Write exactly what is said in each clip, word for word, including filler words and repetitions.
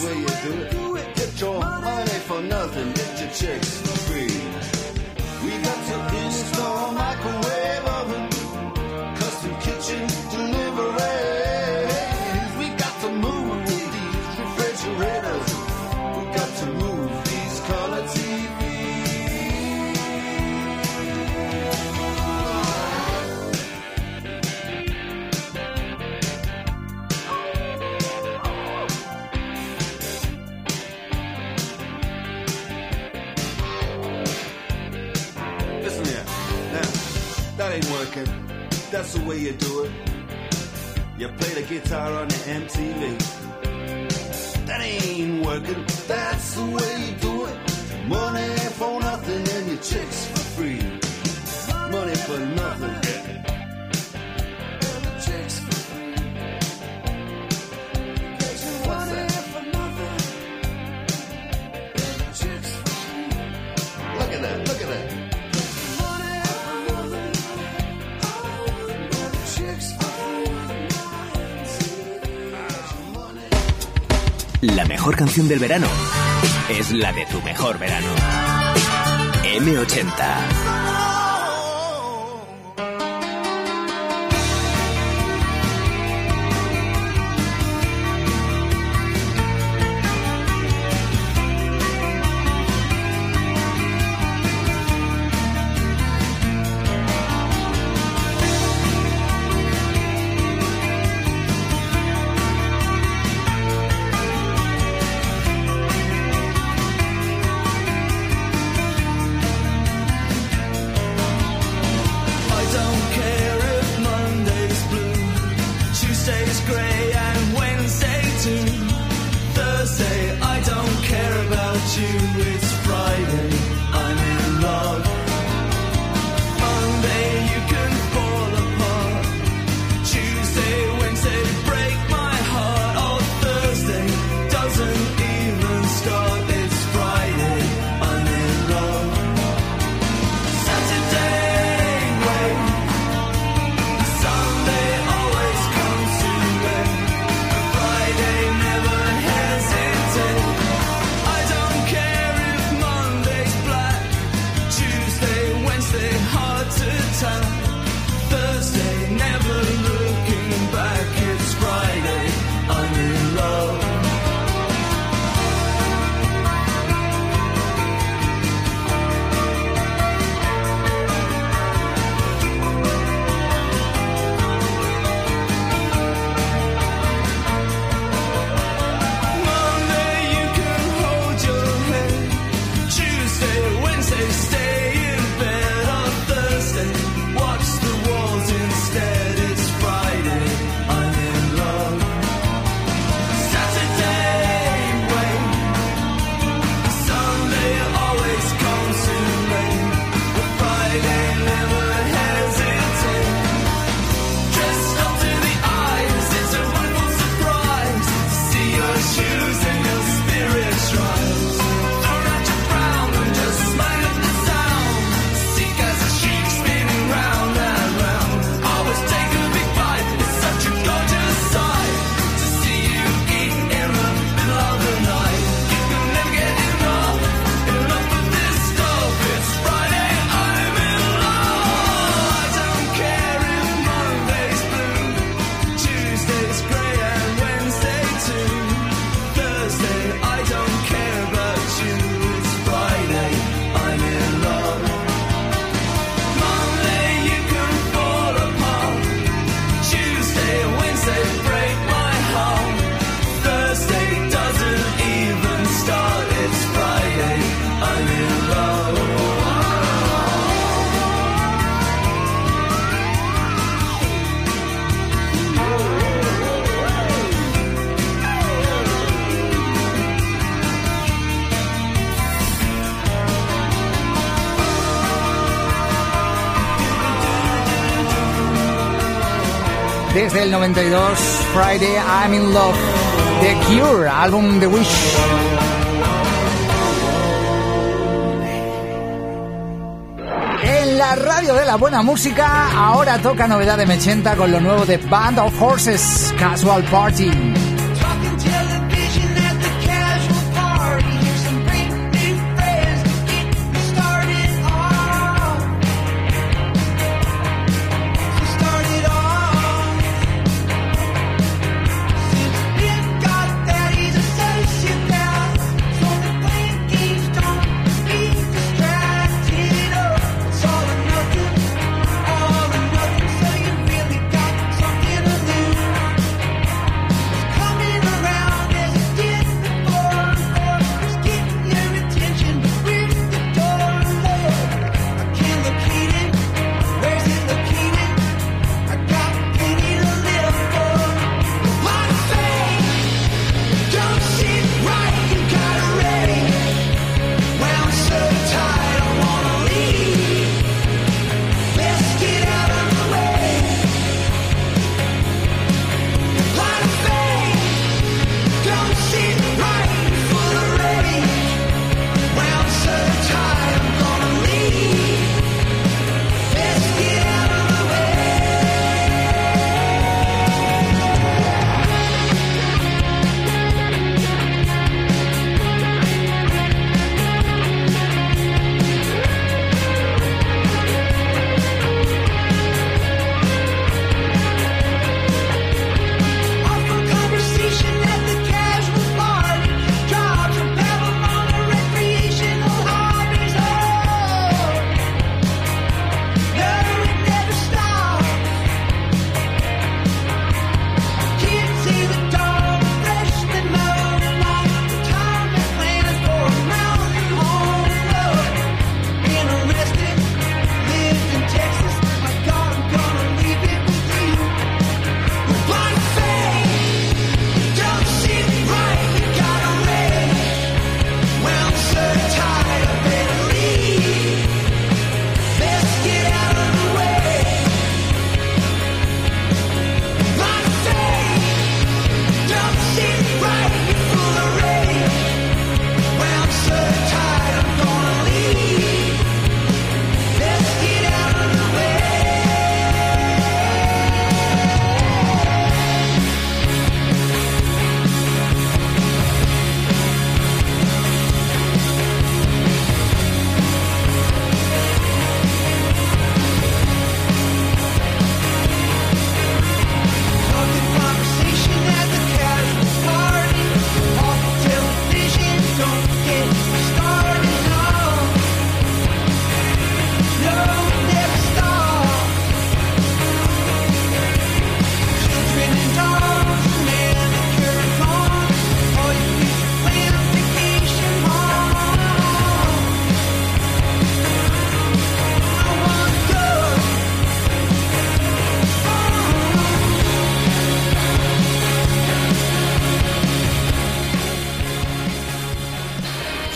way you do it. Get your money for nothing, get your chicks for free. We got to install microwave oven, custom kitchen deliveries. We got to move these refrigerators. We got to move these color T Vs. Listen here, now, that ain't working. That's the way you do it. You play the guitar on the M T V. That ain't working. That's the way you do it. Money for nothing and your chicks for free. Money for nothing. And your chicks for free. What's that? For nothing. And your chicks for free. Look at that, look at that. Money for nothing. And your chicks for free. La mejor canción del verano es la de tu mejor verano. eme ochenta. Desde el noventa y dos, Friday I'm in Love, The Cure, álbum The Wish. En la radio de la buena música, ahora toca novedad de eme ochenta con lo nuevo de Band of Horses, Casual Party. Talking television at the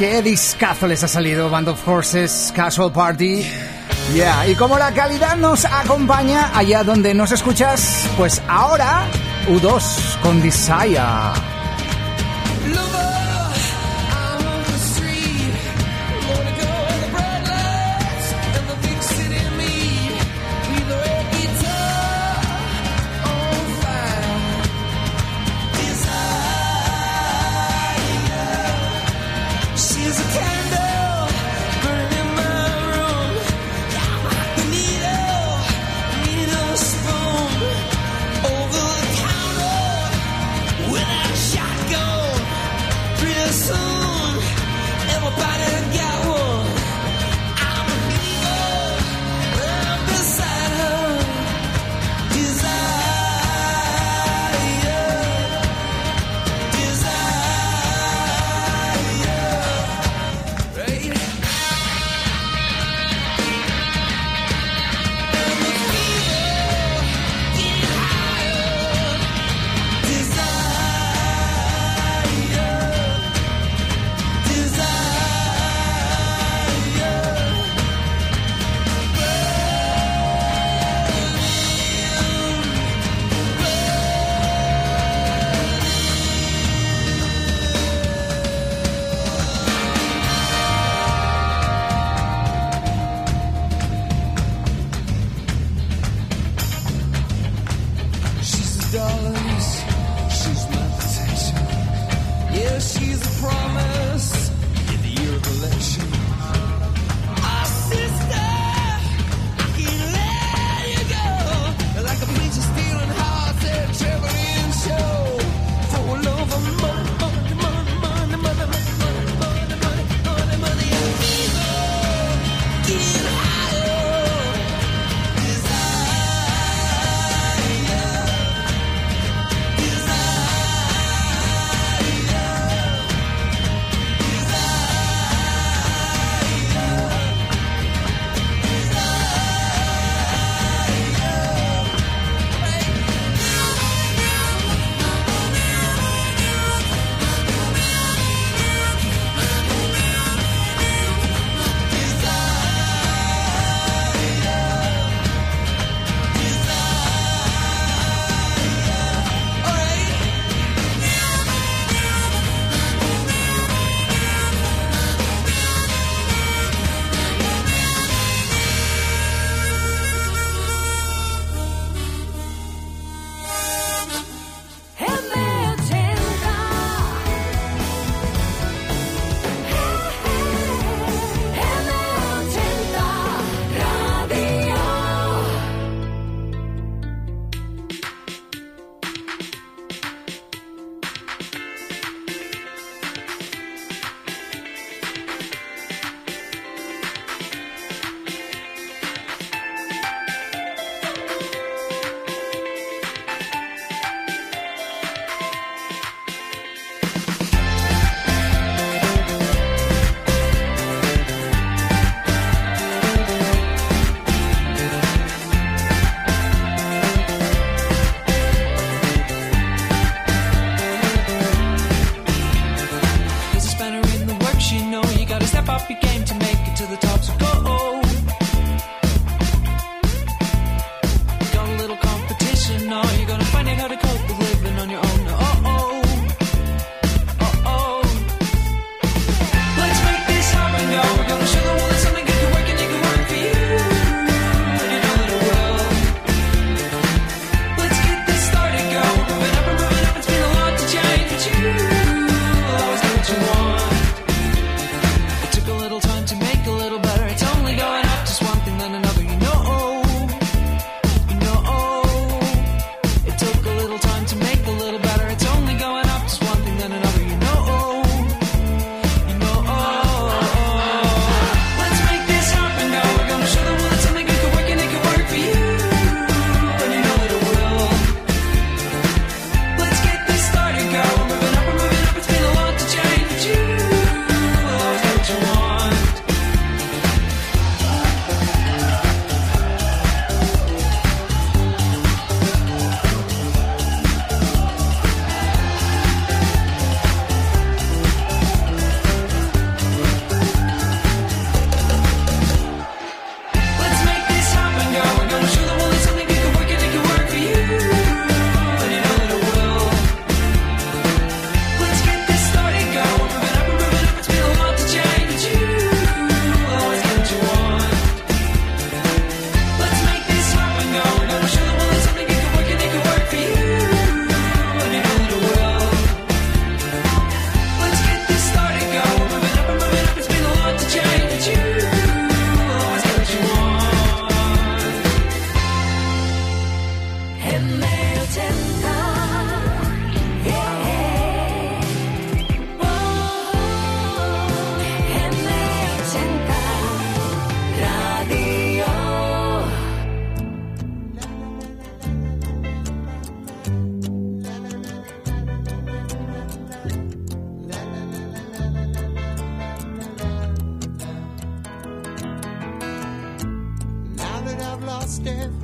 qué discazo les ha salido. Band of Horses, Casual Party. Yeah, y como la calidad nos acompaña allá donde nos escuchas, pues ahora U dos con Desire.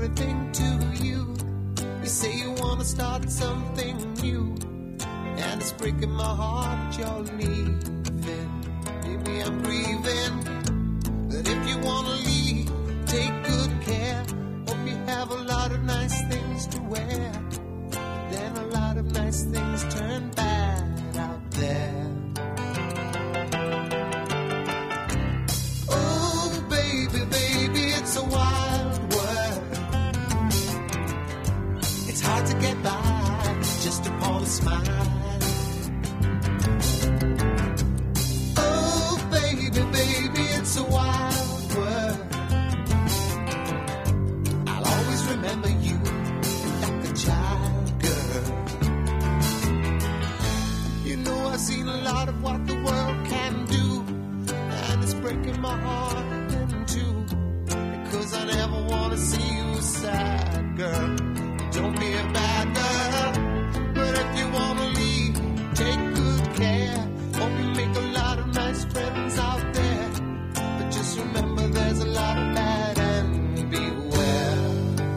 everything to you. You say you wanna start something new, and it's breaking my heart you're leaving. Baby, I'm grieving, but if you wanna leave, take good care. Hope you have a lot of nice things to wear. Then a lot of nice things turn bad out there. Oh, baby, baby, it's a wild world. It's hard to get by just upon a smile. Oh, baby, baby, it's a wild world. I'll always remember you like a child, girl. You know I've seen a lot of what the world can do, and it's breaking my heart in two, because I never want to see you sad, girl. Don't be a bad girl, but if you want to leave, take good care. Hope you make a lot of nice friends out there, but just remember there's a lot of bad and beware.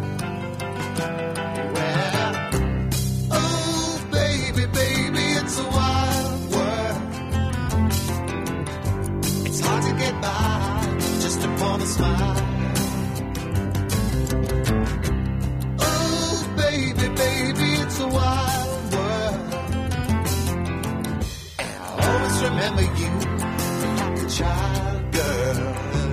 Beware. Oh, baby, baby, it's a wild world. It's hard to get by just upon a smile. Oh, baby, baby, it's a wild world. And I'll always remember you like a child, girl.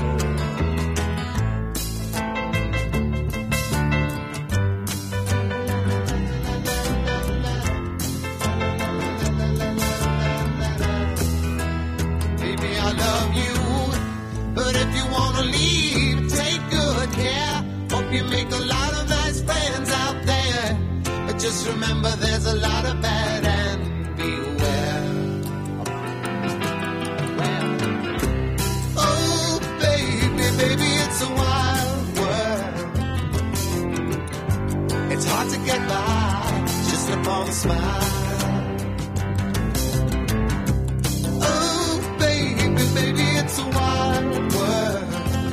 Baby, I love you, but if you wanna leave, take good care. Hope you make a lot of nice friends out there, but just remember there's a lot of bad and beware. Oh, baby, baby, it's a wild world. It's hard to get by just upon a smile. Oh, baby, baby, it's a wild world.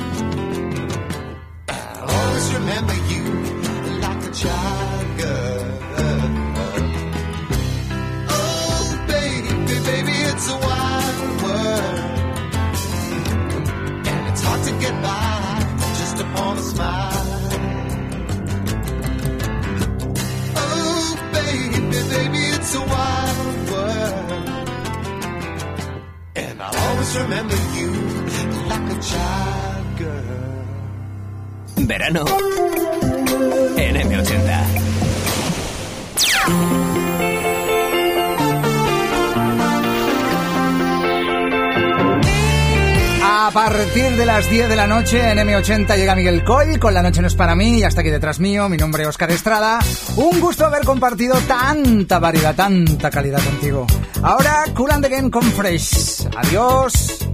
I'll always remember you like a child, girl. Oh, baby, baby, it's a wild world, and it's hard to get by just upon a smile. Oh, baby, baby, it's a wild world, and I'll always remember you like a child, girl. Verano en eme ochenta. A partir de las diez de la noche en eme ochenta llega Miguel Coll con La noche no es para mí, y hasta aquí detrás mío, mi nombre es Óscar Estrada. Un gusto haber compartido tanta variedad, tanta calidad contigo. Ahora Kool and the Gang con Fresh. Adiós.